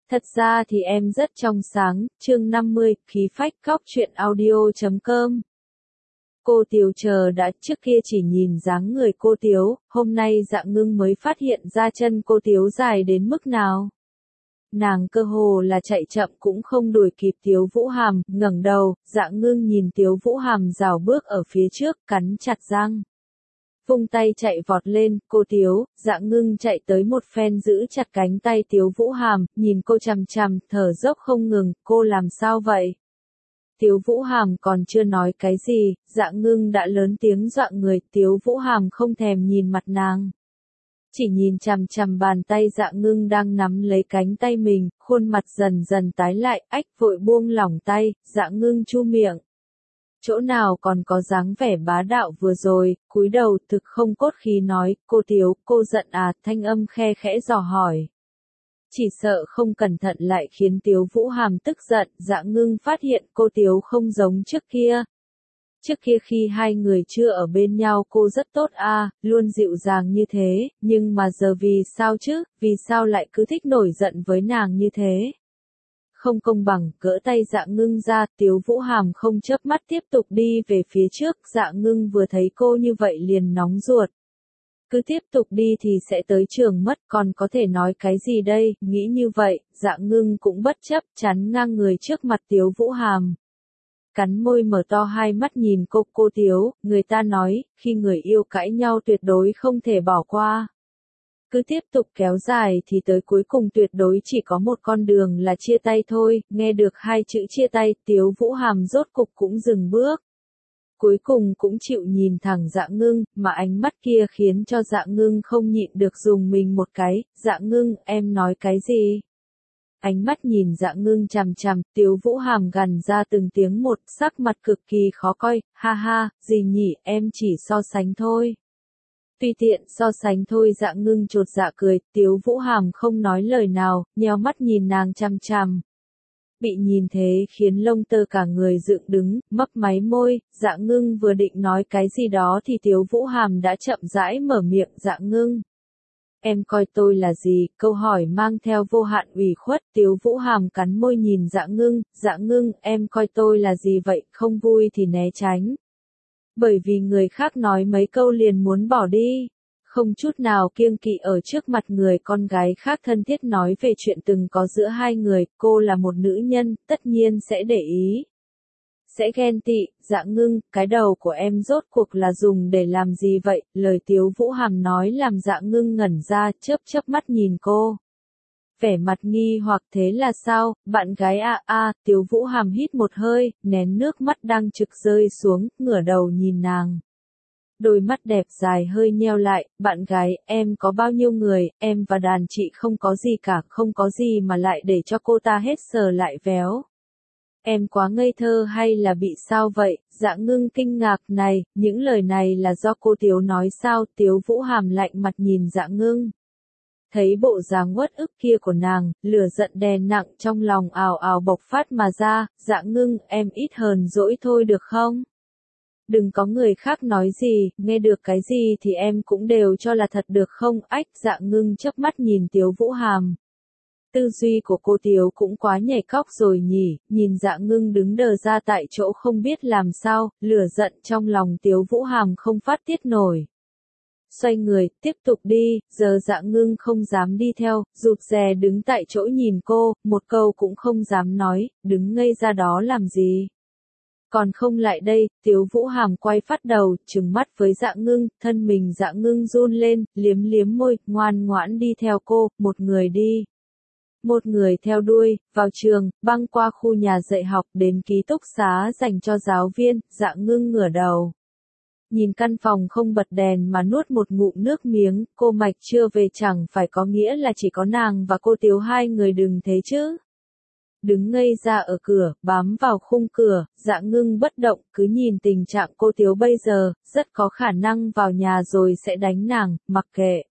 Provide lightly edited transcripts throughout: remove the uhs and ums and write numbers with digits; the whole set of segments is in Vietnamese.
Thật ra thì em rất trong sáng, chương 50, khí phách góc truyện audio.com. Cô Tiếu chờ đã, trước kia chỉ nhìn dáng người cô Tiếu, hôm nay Dạ Ngưng mới phát hiện ra chân cô Tiếu dài đến mức nào. Nàng cơ hồ là chạy chậm cũng không đuổi kịp Tiếu Vũ Hàm, ngẩng đầu, Dạ Ngưng nhìn Tiếu Vũ Hàm rảo bước ở phía trước, cắn chặt răng. Vung tay chạy vọt lên, cô Tiếu, Dạ Ngưng chạy tới một phen giữ chặt cánh tay Tiếu Vũ Hàm, nhìn cô chằm chằm, thở dốc không ngừng, cô làm sao vậy? Tiếu Vũ Hàm còn chưa nói cái gì, Dạ Ngưng đã lớn tiếng dọa người, Tiếu Vũ Hàm không thèm nhìn mặt nàng. Chỉ nhìn chằm chằm bàn tay Dạ Ngưng đang nắm lấy cánh tay mình, khuôn mặt dần dần tái lại, ách vội buông lỏng tay, Dạ Ngưng chu miệng. Chỗ nào còn có dáng vẻ bá đạo vừa rồi, cúi đầu thực không cốt khí nói, cô Tiếu, cô giận à, thanh âm khe khẽ dò hỏi. Chỉ sợ không cẩn thận lại khiến Tiếu Vũ Hàm tức giận, Dạ Ngưng phát hiện cô Tiếu không giống trước kia. Trước kia khi hai người chưa ở bên nhau cô rất tốt à, luôn dịu dàng như thế, nhưng mà giờ vì sao chứ, vì sao lại cứ thích nổi giận với nàng như thế? Không công bằng, gỡ tay Dạ Ngưng ra, Tiếu Vũ Hàm không chớp mắt tiếp tục đi về phía trước, Dạ Ngưng vừa thấy cô như vậy liền nóng ruột. Cứ tiếp tục đi thì sẽ tới trường mất, còn có thể nói cái gì đây, nghĩ như vậy, Dạ Ngưng cũng bất chấp, chắn ngang người trước mặt Tiếu Vũ Hàm. Cắn môi mở to hai mắt nhìn cô Tiếu, người ta nói, khi người yêu cãi nhau tuyệt đối không thể bỏ qua. Cứ tiếp tục kéo dài thì tới cuối cùng tuyệt đối chỉ có một con đường là chia tay thôi, nghe được hai chữ chia tay, Tiếu Vũ Hàm rốt cục cũng dừng bước. Cuối cùng cũng chịu nhìn thẳng Dạ Ngưng, mà ánh mắt kia khiến cho Dạ Ngưng không nhịn được dùng mình một cái, Dạ Ngưng, em nói cái gì? Ánh mắt nhìn Dạ Ngưng chằm chằm, Tiếu Vũ Hàm gằn ra từng tiếng một, sắc mặt cực kỳ khó coi, ha ha, gì nhỉ, em chỉ so sánh thôi. Tùy tiện so sánh thôi, Dạ Ngưng chột dạ cười, Tiếu Vũ Hàm không nói lời nào, nheo mắt nhìn nàng chằm chằm. Bị nhìn thế khiến lông tơ cả người dựng đứng, mấp máy môi, Dạ Ngưng vừa định nói cái gì đó thì Tiếu Vũ Hàm đã chậm rãi mở miệng, Dạ Ngưng. Em coi tôi là gì? Câu hỏi mang theo vô hạn ủy khuất, Tiếu Vũ Hàm cắn môi nhìn Dạ Ngưng, em coi tôi là gì vậy, không vui thì né tránh. Bởi vì người khác nói mấy câu liền muốn bỏ đi. Không chút nào kiêng kỵ ở trước mặt người con gái khác thân thiết nói về chuyện từng có giữa hai người, cô là một nữ nhân, tất nhiên sẽ để ý. Sẽ ghen tị, Dạ Ngưng, cái đầu của em rốt cuộc là dùng để làm gì vậy, lời Tiếu Vũ Hàm nói làm Dạ Ngưng ngẩn ra, chớp mắt nhìn cô. Vẻ mặt nghi hoặc thế là sao, bạn gái Tiếu Vũ Hàm hít một hơi, nén nước mắt đang trực rơi xuống, ngửa đầu nhìn nàng. Đôi mắt đẹp dài hơi nheo lại, bạn gái, em có bao nhiêu người, em và đàn chị không có gì cả, không có gì mà lại để cho cô ta hết sờ lại véo. Em quá ngây thơ hay là bị sao vậy? Dạ Ngưng kinh ngạc, này, những lời này là do cô Tiếu nói sao? Tiếu Vũ Hàm lạnh mặt nhìn Dạ Ngưng. Thấy bộ dáng uất ức kia của nàng, lửa giận đè nặng trong lòng ào ào bộc phát mà ra, Dạ Ngưng, em ít hờn dỗi thôi được không? Đừng có người khác nói gì, nghe được cái gì thì em cũng đều cho là thật được không? Ách, Dạ Ngưng chớp mắt nhìn Tiếu Vũ Hàm. Tư duy của cô Tiếu cũng quá nhảy cóc rồi nhỉ, nhìn Dạ Ngưng đứng đờ ra tại chỗ không biết làm sao, lửa giận trong lòng Tiếu Vũ Hàm không phát tiết nổi. Xoay người, tiếp tục đi, giờ Dạ Ngưng không dám đi theo, rụt rè đứng tại chỗ nhìn cô, một câu cũng không dám nói, đứng ngây ra đó làm gì. Còn không lại đây, Tiếu Vũ Hàm quay phát đầu, trừng mắt với Dạ Ngưng, thân mình Dạ Ngưng run lên, liếm môi, ngoan ngoãn đi theo cô, một người đi. Một người theo đuôi, vào trường, băng qua khu nhà dạy học đến ký túc xá dành cho giáo viên, Dạ Ngưng ngửa đầu. Nhìn căn phòng không bật đèn mà nuốt một ngụm nước miếng, cô Mạch chưa về chẳng phải có nghĩa là chỉ có nàng và cô Tiếu hai người đừng thế chứ. Đứng ngây ra ở cửa, bám vào khung cửa, Dạ Ngưng bất động, cứ nhìn tình trạng cô Tiếu bây giờ, rất có khả năng vào nhà rồi sẽ đánh nàng, mặc kệ.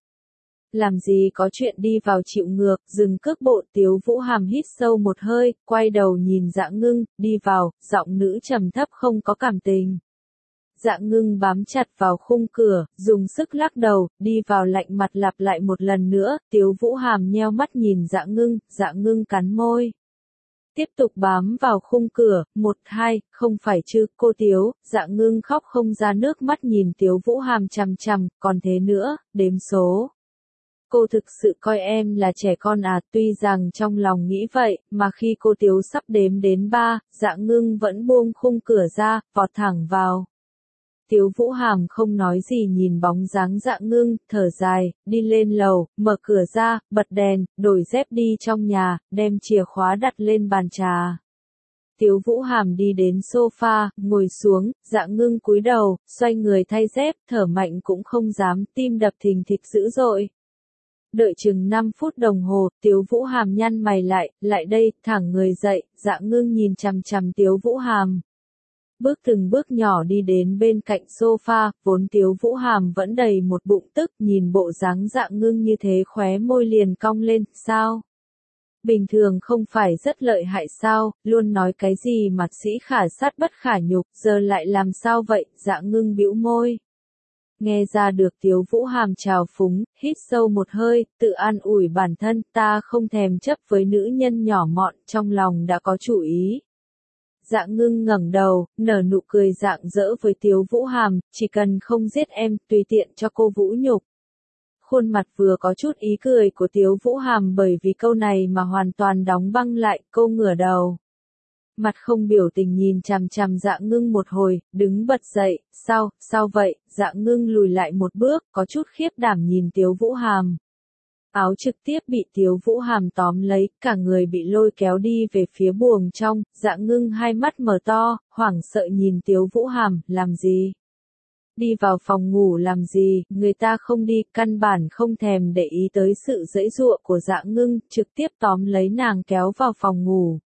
Làm gì có chuyện đi vào chịu ngược, dừng cước bộ. Tiếu Vũ Hàm hít sâu một hơi, quay đầu nhìn Dạ Ngưng, đi vào, giọng nữ trầm thấp không có cảm tình. Dạ ngưng bám chặt vào khung cửa, dùng sức lắc đầu, đi vào lạnh mặt lặp lại một lần nữa, Tiếu Vũ Hàm nheo mắt nhìn dạ ngưng cắn môi. Tiếp tục bám vào khung cửa, 1, 2, không phải chứ, cô Tiếu, dạ ngưng khóc không ra nước mắt nhìn Tiếu Vũ Hàm chằm chằm, còn thế nữa, đếm số. Cô thực sự coi em là trẻ con à, tuy rằng trong lòng nghĩ vậy, mà khi cô Tiếu sắp đếm đến 3, dạ ngưng vẫn buông khung cửa ra, vọt thẳng vào. Tiếu Vũ Hàm không nói gì nhìn bóng dáng dạ ngưng, thở dài, đi lên lầu, mở cửa ra, bật đèn, đổi dép đi trong nhà, đem chìa khóa đặt lên bàn trà. Tiếu Vũ Hàm đi đến sofa, ngồi xuống, dạ ngưng cúi đầu, xoay người thay dép, thở mạnh cũng không dám, tim đập thình thịch dữ dội. Đợi chừng 5 phút đồng hồ, Tiếu Vũ Hàm nhăn mày lại đây, thẳng người dậy, dạ ngưng nhìn chằm chằm Tiếu Vũ Hàm. Bước từng bước nhỏ đi đến bên cạnh sofa, vốn Tiếu Vũ Hàm vẫn đầy một bụng tức, nhìn bộ dáng dạ ngưng như thế khóe môi liền cong lên, sao? Bình thường không phải rất lợi hại sao, luôn nói cái gì mặt sĩ khả sát bất khả nhục, giờ lại làm sao vậy, dạ ngưng bĩu môi. Nghe ra được Tiếu Vũ Hàm trào phúng, hít sâu một hơi, tự an ủi bản thân, ta không thèm chấp với nữ nhân nhỏ mọn, trong lòng đã có chủ ý. Dạ ngưng ngẩng đầu, nở nụ cười rạng rỡ với Tiếu Vũ Hàm, chỉ cần không giết em, tùy tiện cho cô vũ nhục. Khuôn mặt vừa có chút ý cười của Tiếu Vũ Hàm bởi vì câu này mà hoàn toàn đóng băng lại, cô ngửa đầu. Mặt không biểu tình nhìn chằm chằm dạ ngưng một hồi, đứng bật dậy, sao vậy, dạ ngưng lùi lại một bước, có chút khiếp đảm nhìn Tiếu Vũ Hàm. Áo trực tiếp bị Tiếu Vũ Hàm tóm lấy, cả người bị lôi kéo đi về phía buồng trong, dạ ngưng hai mắt mở to, hoảng sợ nhìn Tiếu Vũ Hàm, làm gì? Đi vào phòng ngủ làm gì, người ta không đi, căn bản không thèm để ý tới sự giãy giụa của dạ ngưng, trực tiếp tóm lấy nàng kéo vào phòng ngủ.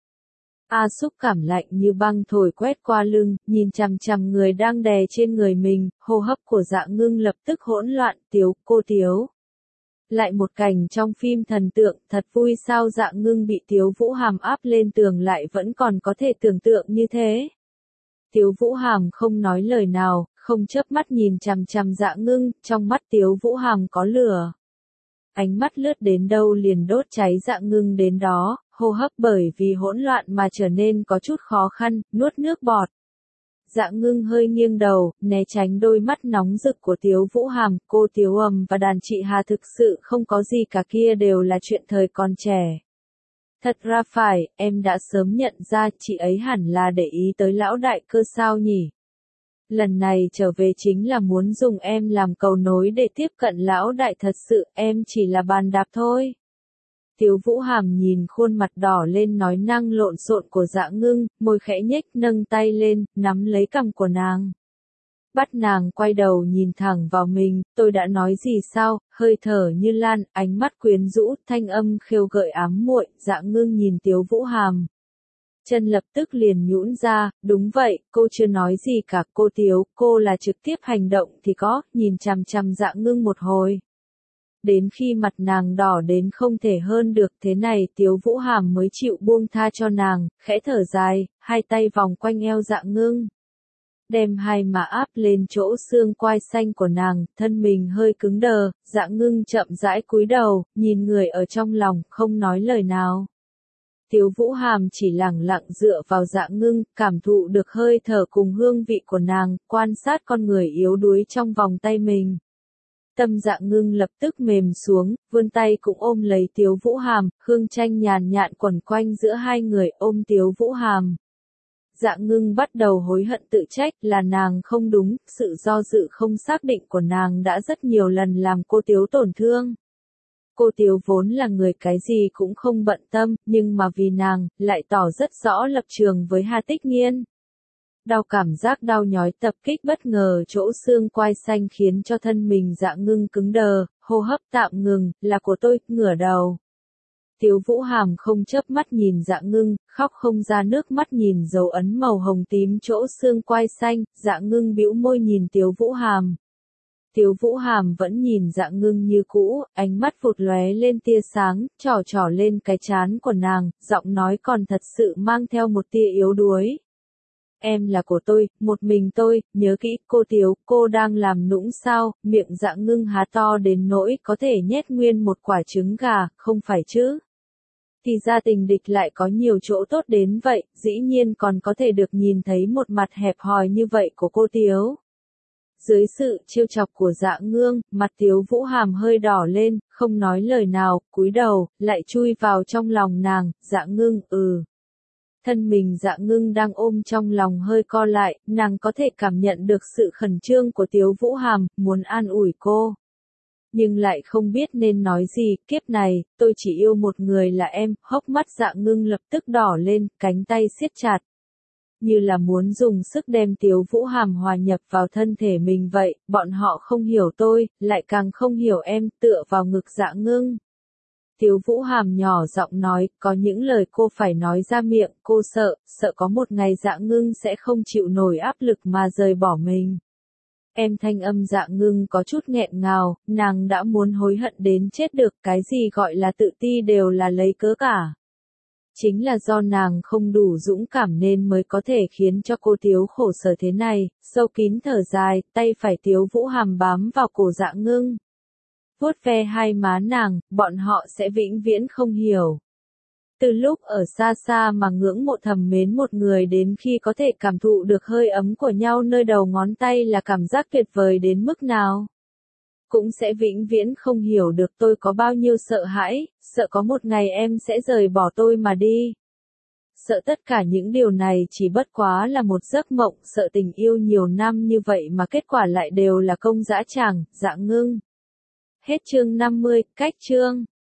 Xúc cảm lạnh như băng thổi quét qua lưng, nhìn chằm chằm người đang đè trên người mình, hô hấp của dạ ngưng lập tức hỗn loạn, cô Tiếu. Lại một cảnh trong phim thần tượng, thật vui sao dạ ngưng bị Tiếu Vũ Hàm áp lên tường lại vẫn còn có thể tưởng tượng như thế. Tiếu Vũ Hàm không nói lời nào, không chớp mắt nhìn chằm chằm dạ ngưng, trong mắt Tiếu Vũ Hàm có lửa. Ánh mắt lướt đến đâu liền đốt cháy dạ ngưng đến đó, hô hấp bởi vì hỗn loạn mà trở nên có chút khó khăn, nuốt nước bọt. Dạ ngưng hơi nghiêng đầu, né tránh đôi mắt nóng rực của Tiếu Vũ Hàm, cô Tiếu và đàn chị Hà thực sự không có gì cả, kia đều là chuyện thời còn trẻ. Thật ra phải, em đã sớm nhận ra chị ấy hẳn là để ý tới lão đại cơ sao nhỉ? Lần này trở về chính là muốn dùng em làm cầu nối để tiếp cận lão đại, thật sự em chỉ là bàn đạp thôi. Tiếu Vũ Hàm nhìn khuôn mặt đỏ lên nói năng lộn xộn của dạ ngưng, môi khẽ nhếch, nâng tay lên, nắm lấy cằm của nàng. Bắt nàng quay đầu nhìn thẳng vào mình, tôi đã nói gì sao, hơi thở như lan, ánh mắt quyến rũ, thanh âm khêu gợi ám muội, dạ ngưng nhìn Tiếu Vũ Hàm. Chân lập tức liền nhũn ra, đúng vậy, cô chưa nói gì cả, cô Tiếu, cô là trực tiếp hành động thì có, nhìn chằm chằm dạ ngưng một hồi. Đến khi mặt nàng đỏ đến không thể hơn được thế này Tiếu Vũ Hàm mới chịu buông tha cho nàng, khẽ thở dài, hai tay vòng quanh eo dạ ngưng. Đem hai má áp lên chỗ xương quai xanh của nàng, thân mình hơi cứng đờ, dạ ngưng chậm rãi cúi đầu, nhìn người ở trong lòng, không nói lời nào. Tiếu Vũ Hàm chỉ lẳng lặng dựa vào dạ ngưng, cảm thụ được hơi thở cùng hương vị của nàng, quan sát con người yếu đuối trong vòng tay mình. Tâm dạ ngưng lập tức mềm xuống, vươn tay cũng ôm lấy Tiếu Vũ Hàm, hương chanh nhàn nhạn quẩn quanh giữa hai người, ôm Tiếu Vũ Hàm. Dạ ngưng bắt đầu hối hận tự trách, là nàng không đúng, sự do dự không xác định của nàng đã rất nhiều lần làm cô Tiếu tổn thương. Cô Tiếu vốn là người cái gì cũng không bận tâm, nhưng mà vì nàng, lại tỏ rất rõ lập trường với Hà Tích Nghiên. Cảm giác đau nhói tập kích bất ngờ chỗ xương quai xanh khiến cho thân mình dạ ngưng cứng đờ, hô hấp tạm ngừng, là của tôi, ngửa đầu. Tiếu Vũ Hàm không chớp mắt nhìn dạ ngưng, khóc không ra nước mắt nhìn dấu ấn màu hồng tím chỗ xương quai xanh, dạ ngưng bĩu môi nhìn Tiếu Vũ Hàm. Tiếu Vũ Hàm vẫn nhìn dạ ngưng như cũ, ánh mắt vụt lóe lên tia sáng, trỏ lên cái trán của nàng, giọng nói còn thật sự mang theo một tia yếu đuối. em là của tôi, một mình tôi, nhớ kỹ, cô Tiếu, cô đang làm nũng sao, miệng Dạ Ngưng há to đến nỗi có thể nhét nguyên một quả trứng gà, không phải chứ. Thì ra tình địch lại có nhiều chỗ tốt đến vậy, dĩ nhiên còn có thể được nhìn thấy một mặt hẹp hòi như vậy của cô Tiếu. Dưới sự trêu chọc của Dạ Ngưng, mặt Tiếu Vũ Hàm hơi đỏ lên, không nói lời nào, cúi đầu, lại chui vào trong lòng nàng, Dạ Ngưng, Thân mình Dạ Ngưng đang ôm trong lòng hơi co lại, nàng có thể cảm nhận được sự khẩn trương của Tiếu Vũ Hàm, muốn an ủi cô. Nhưng lại không biết nên nói gì, kiếp này, tôi chỉ yêu một người là em, hốc mắt Dạ Ngưng lập tức đỏ lên, cánh tay siết chặt. Như là muốn dùng sức đem Tiếu Vũ Hàm hòa nhập vào thân thể mình vậy, bọn họ không hiểu tôi, lại càng không hiểu em, tựa vào ngực Dạ Ngưng. Tiếu Vũ Hàm nhỏ giọng nói, có những lời cô phải nói ra miệng, cô sợ có một ngày Dạ Ngưng sẽ không chịu nổi áp lực mà rời bỏ mình. Em thanh âm Dạ Ngưng có chút nghẹn ngào, nàng đã muốn hối hận đến chết được, cái gì gọi là tự ti đều là lấy cớ cả. Chính là do nàng không đủ dũng cảm nên mới có thể khiến cho cô Tiếu khổ sở thế này, sâu kín thở dài, tay phải Tiếu Vũ Hàm bám vào cổ Dạ Ngưng. Vuốt ve hai má nàng, bọn họ sẽ vĩnh viễn không hiểu. Từ lúc ở xa xa mà ngưỡng mộ thầm mến một người đến khi có thể cảm thụ được hơi ấm của nhau nơi đầu ngón tay là cảm giác tuyệt vời đến mức nào. Cũng sẽ vĩnh viễn không hiểu được tôi có bao nhiêu sợ hãi, sợ có một ngày em sẽ rời bỏ tôi mà đi. Sợ tất cả những điều này chỉ bất quá là một giấc mộng, sợ tình yêu nhiều năm như vậy mà kết quả lại đều là công dã tràng, Dạ Ngưng. Hết chương 50, cách chương.